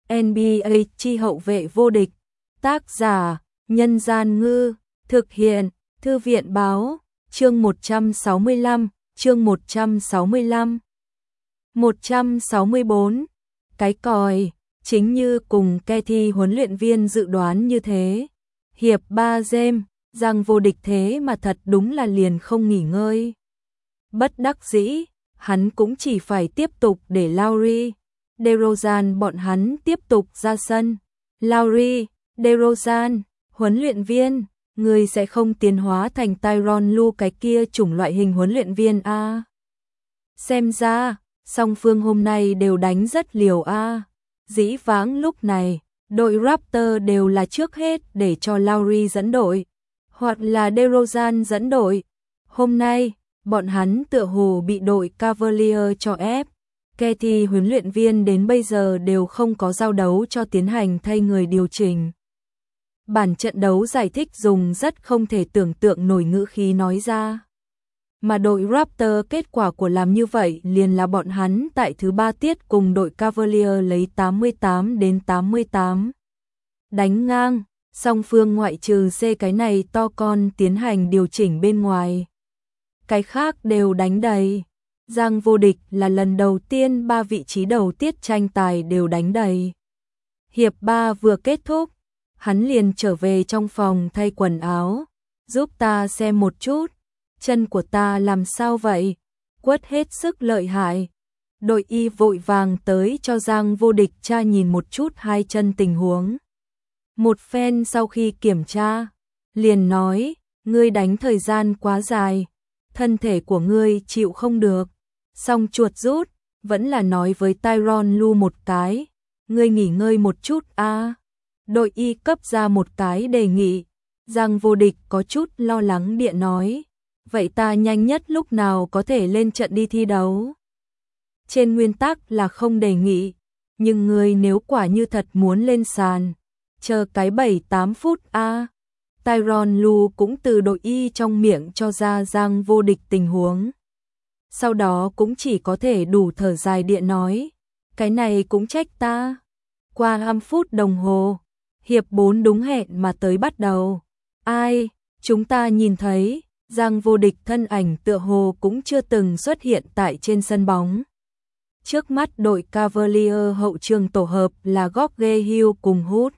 NBA chi hậu vệ vô địch. Tác giả: Nhân Gian Ngư. Thực hiện: Thư viện Báo. Chương 165. Chương 165. 164. Cái còi. Chính như cùng Katie huấn luyện viên dự đoán như thế. Hiệp 3 James, rằng vô địch thế mà thật đúng là liền không nghỉ ngơi. Bất đắc dĩ, hắn cũng chỉ phải tiếp tục để Lowry, DeRozan bọn hắn tiếp tục ra sân. Lowry, DeRozan, huấn luyện viên, người sẽ không tiến hóa thành Tyronn Lue cái kia chủng loại hình huấn luyện viên a. Xem ra, song phương hôm nay đều đánh rất liều a. Dĩ vãng lúc này, đội Raptor đều là trước hết để cho Lowry dẫn đội, hoặc là DeRozan dẫn đội. Hôm nay, bọn hắn tựa hồ bị đội Cavalier cho ép. Katie huấn luyện viên đến bây giờ đều không có giao đấu cho tiến hành thay người điều chỉnh. Bản trận đấu giải thích dùng rất không thể tưởng tượng nổi ngữ khí nói ra. Mà đội Raptor kết quả của làm như vậy liền là bọn hắn tại thứ 3 tiết cùng đội Cavalier lấy 88-88. Đánh ngang, song phương ngoại trừ C cái này to con tiến hành điều chỉnh bên ngoài. Cái khác đều đánh đầy. Giang vô địch là lần đầu tiên 3 vị trí đầu tiết tranh tài đều đánh đầy. Hiệp 3 vừa kết thúc, hắn liền trở về trong phòng thay quần áo. Giúp ta xem một chút, chân của ta làm sao vậy? Quất hết sức lợi hại. Đội y vội vàng tới cho Giang vô địch tra nhìn một chút hai chân tình huống. Một phen sau khi kiểm tra, liền nói, ngươi đánh thời gian quá dài, thân thể của ngươi chịu không được. Xong chuột rút, vẫn là nói với Tyronn Lue một cái, ngươi nghỉ ngơi một chút a. Đội y cấp ra một cái đề nghị. Giang vô địch có chút lo lắng địa nói, vậy ta nhanh nhất lúc nào có thể lên trận đi thi đấu? Trên nguyên tắc là không đề nghị, nhưng ngươi nếu quả như thật muốn lên sàn, chờ cái 7-8 phút a. Tyronn Lue cũng từ đội y trong miệng cho ra Giang vô địch tình huống. Sau đó cũng chỉ có thể đủ thở dài địa nói, cái này cũng trách ta. Qua 5 phút đồng hồ, hiệp 4 đúng hẹn mà tới bắt đầu. Ai, chúng ta nhìn thấy, Giang vô địch thân ảnh tựa hồ cũng chưa từng xuất hiện tại trên sân bóng. Trước mắt đội Cavalier hậu trường tổ hợp là George Hill cùng Hood.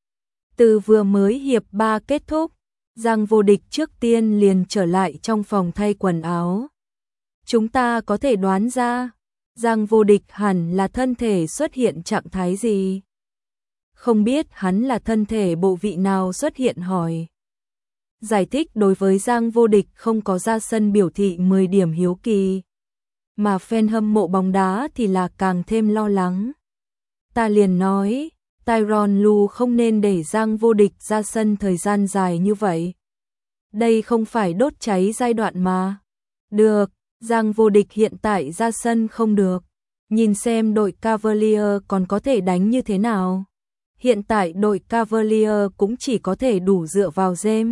Từ vừa mới hiệp 3 kết thúc, Giang vô địch trước tiên liền trở lại trong phòng thay quần áo. Chúng ta có thể đoán ra, Giang vô địch hẳn là thân thể xuất hiện trạng thái gì? Không biết hắn là thân thể bộ vị nào xuất hiện hỏi. Giải thích đối với Giang vô địch không có ra sân biểu thị 10 điểm hiếu kỳ. Mà fan hâm mộ bóng đá thì là càng thêm lo lắng. Ta liền nói, Tyronn Lue không nên để Giang vô địch ra sân thời gian dài như vậy. Đây không phải đốt cháy giai đoạn mà. Được, Giang vô địch hiện tại ra sân không được. Nhìn xem đội Cavalier còn có thể đánh như thế nào. Hiện tại đội Cavalier cũng chỉ có thể đủ dựa vào James.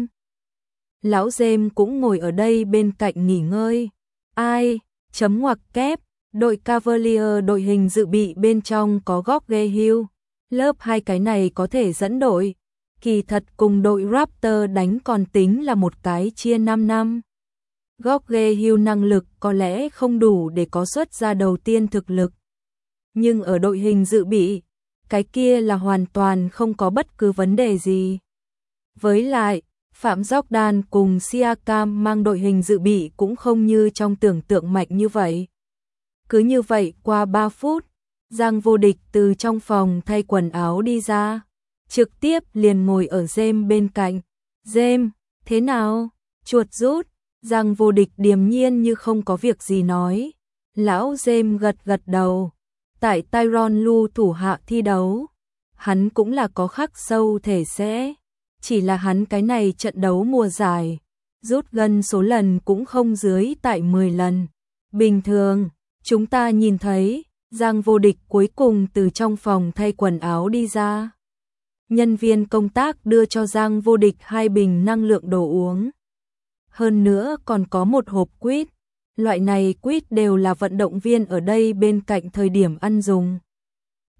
Lão James cũng ngồi ở đây bên cạnh nghỉ ngơi. Ai, chấm ngoặc kép, đội Cavalier đội hình dự bị bên trong có George Hill. Lớp 2 cái này có thể dẫn đội. Kỳ thật cùng đội Raptor đánh còn tính là một cái chia 5 năm. George Hill năng lực có lẽ không đủ để có xuất ra đầu tiên thực lực. Nhưng ở đội hình dự bị, cái kia là hoàn toàn không có bất cứ vấn đề gì. Với lại, Phạm Jordan cùng Siakam mang đội hình dự bị cũng không như trong tưởng tượng mạnh như vậy. Cứ như vậy qua 3 phút, Giang vô địch từ trong phòng thay quần áo đi ra, trực tiếp liền ngồi ở James bên cạnh. James, thế nào? Chuột rút, Giang vô địch điềm nhiên như không có việc gì nói. Lão James gật gật đầu. Tại Tyronn Lue thủ hạ thi đấu, hắn cũng là có khắc sâu thể sẽ. Chỉ là hắn cái này trận đấu mùa giải, rút gân số lần cũng không dưới tại 10 lần. Bình thường, chúng ta nhìn thấy, Giang vô địch cuối cùng từ trong phòng thay quần áo đi ra. Nhân viên công tác đưa cho Giang vô địch 2 bình năng lượng đồ uống. Hơn nữa còn có một hộp quýt. Loại này quýt đều là vận động viên ở đây bên cạnh thời điểm ăn dùng.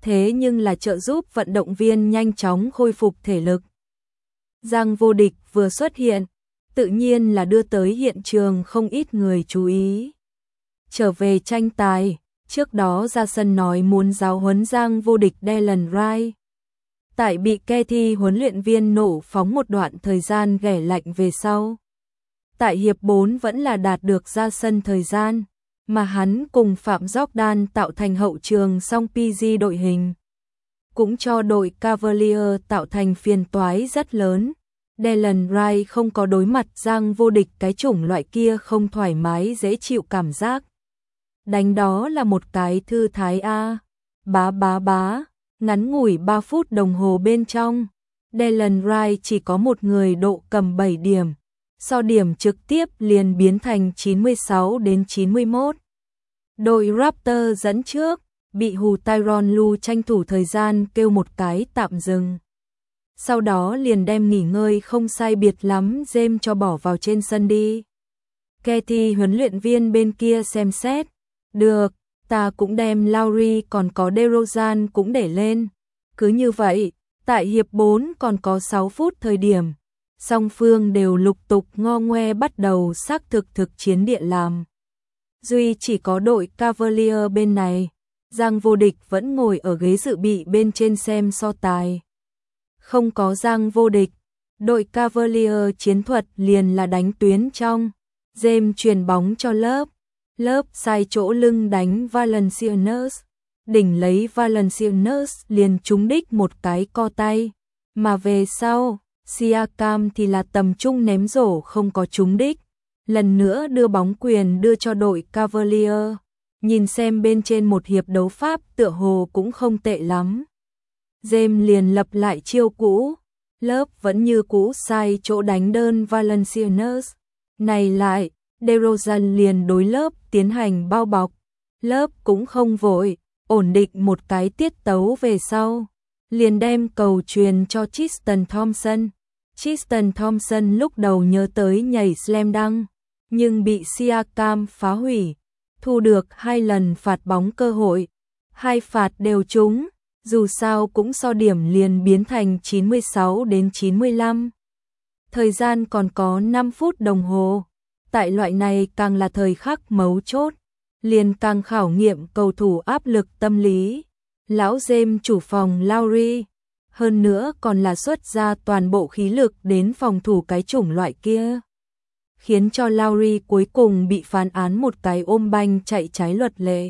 thế nhưng là trợ giúp vận động viên nhanh chóng khôi phục thể lực. Giang Vô Địch vừa xuất hiện, tự nhiên là đưa tới hiện trường không ít người chú ý. Trở về tranh tài, trước đó ra sân nói muốn giáo huấn Giang Vô Địch Dylan Wright. Tại bị Kathy huấn luyện viên nổ phóng một đoạn thời gian ghẻ lạnh về sau. Tại hiệp 4 vẫn là đạt được ra sân thời gian, mà hắn cùng Phạm Jordan tạo thành hậu trường song PG đội hình. Cũng cho đội Cavalier tạo thành phiền toái rất lớn. Dylan Wright không có đối mặt Giang Vô Địch cái chủng loại kia không thoải mái dễ chịu cảm giác. Đánh đó là một cái thư thái a. Bá, ngắn ngủi 3 phút đồng hồ bên trong, Dylan Wright chỉ có một người độ cầm 7 điểm, so điểm trực tiếp liền biến thành 96-91. Đội Raptor dẫn trước, bị hù Tyronn Lue tranh thủ thời gian kêu một cái tạm dừng. Sau đó liền đem nghỉ ngơi không sai biệt lắm James cho bỏ vào trên sân đi. Kathy huấn luyện viên bên kia xem xét, được, ta cũng đem Lowry còn có DeRozan cũng để lên. Cứ như vậy, tại hiệp 4 còn có 6 phút thời điểm, song phương đều lục tục ngo ngoe bắt đầu xác thực chiến địa làm. Duy chỉ có đội Cavalier bên này, Giang Vô Địch vẫn ngồi ở ghế dự bị bên trên xem so tài. Không có Giang Vô Địch, đội Cavalier chiến thuật liền là đánh tuyến trong. James truyền bóng cho Lớp sai chỗ lưng đánh Valanciunas, đỉnh lấy Valanciunas liền trúng đích một cái co tay, mà về sau, Siakam thì là tầm trung ném rổ không có trúng đích, lần nữa đưa bóng quyền đưa cho đội Cavalier. Nhìn xem bên trên một hiệp đấu pháp tựa hồ cũng không tệ lắm. James liền lập lại chiêu cũ, Lớp vẫn như cũ sai chỗ đánh đơn Valanciunas, này lại DeRozan liền đối Lớp tiến hành bao bọc. Lớp cũng không vội, ổn định một cái tiết tấu về sau, liền đem cầu truyền cho Tristan Thompson. Tristan Thompson lúc đầu nhớ tới nhảy slam dunk, nhưng bị Siakam phá hủy, thu được 2 lần phạt bóng cơ hội, 2 phạt đều trúng, dù sao cũng so điểm liền biến thành 96-95. Thời gian còn có 5 phút đồng hồ. Tại loại này càng là thời khắc mấu chốt, liền càng khảo nghiệm cầu thủ áp lực tâm lý. Lão James chủ phòng Lowry, hơn nữa còn là xuất ra toàn bộ khí lực đến phòng thủ cái chủng loại kia, khiến cho Lowry cuối cùng bị phán án một cái ôm banh chạy trái luật lệ.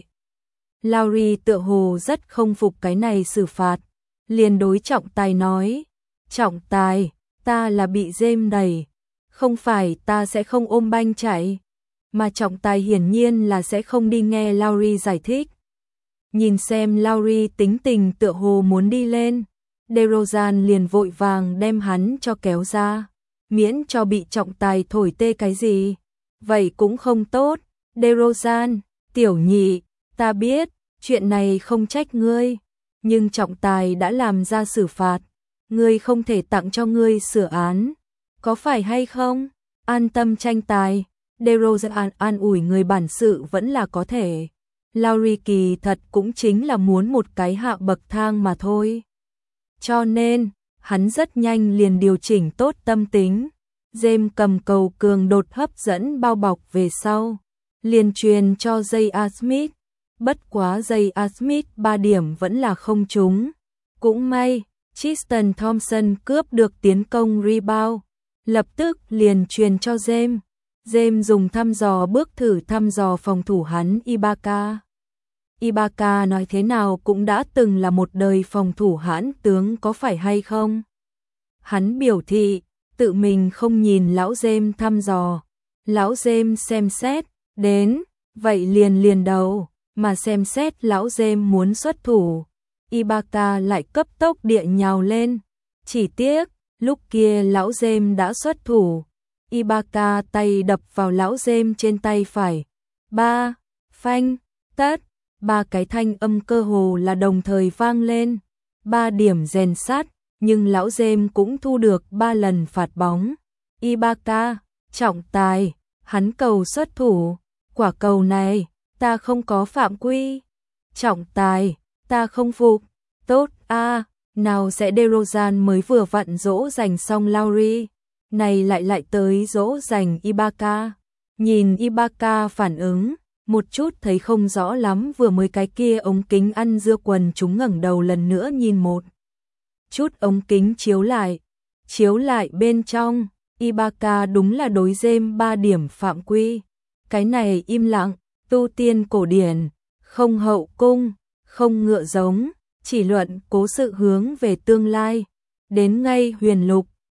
Lowry tựa hồ rất không phục cái này xử phạt, liền đối trọng tài nói, trọng tài, ta là bị James đẩy. Không phải ta sẽ không ôm banh chạy, mà trọng tài hiển nhiên là sẽ không đi nghe Lowry giải thích. Nhìn xem Lowry tính tình tựa hồ muốn đi lên, DeRozan liền vội vàng đem hắn cho kéo ra, miễn cho bị trọng tài thổi tê cái gì. Vậy cũng không tốt, DeRozan, tiểu nhị, ta biết, chuyện này không trách ngươi, nhưng trọng tài đã làm ra xử phạt, ngươi không thể tặng cho ngươi sửa án. Có phải hay không? An tâm tranh tài, DeRozan an ủi người bản sự vẫn là có thể. Lowry kỳ thật cũng chính là muốn một cái hạ bậc thang mà thôi. Cho nên, hắn rất nhanh liền điều chỉnh tốt tâm tính. James cầm cầu cường đột hấp dẫn bao bọc về sau, liền truyền cho J.R. Smith. Bất quá J.R. Smith 3 điểm vẫn là không trúng. Cũng may, Tristan Thompson cướp được tiến công rebound, lập tức liền truyền cho James. James dùng thăm dò bước thử thăm dò phòng thủ hắn Ibaka. Ibaka nói thế nào cũng đã từng là một đời phòng thủ hãn tướng có phải hay không? Hắn biểu thị, tự mình không nhìn lão James thăm dò. Lão James xem xét, đến, vậy liền đầu, mà xem xét lão James muốn xuất thủ. Ibaka lại cấp tốc địa nhào lên. Chỉ tiếc, lúc kia lão James đã xuất thủ. Ibaka tay đập vào lão James trên tay phải. 3, phanh, tất. 3 cái thanh âm cơ hồ là đồng thời vang lên. 3 điểm rèn sát, nhưng lão James cũng thu được 3 lần phạt bóng. Ibaka, trọng tài, hắn cầu xuất thủ. Quả cầu này, ta không có phạm quy. Trọng tài, ta không phục. Tốt a, nào sẽ DeRozan mới vừa vặn dỗ dành xong Lowry, này lại tới dỗ dành Ibaka. Nhìn Ibaka phản ứng, một chút thấy không rõ lắm, vừa mới cái kia ống kính ăn dưa quần chúng ngẩng đầu lần nữa nhìn một chút ống kính chiếu lại bên trong, Ibaka đúng là đối James 3 điểm phạm quy. Cái này im lặng, tu tiên cổ điển, không hậu cung, không ngựa giống, chỉ luận cố sự hướng về tương lai. Đến ngay huyền lục,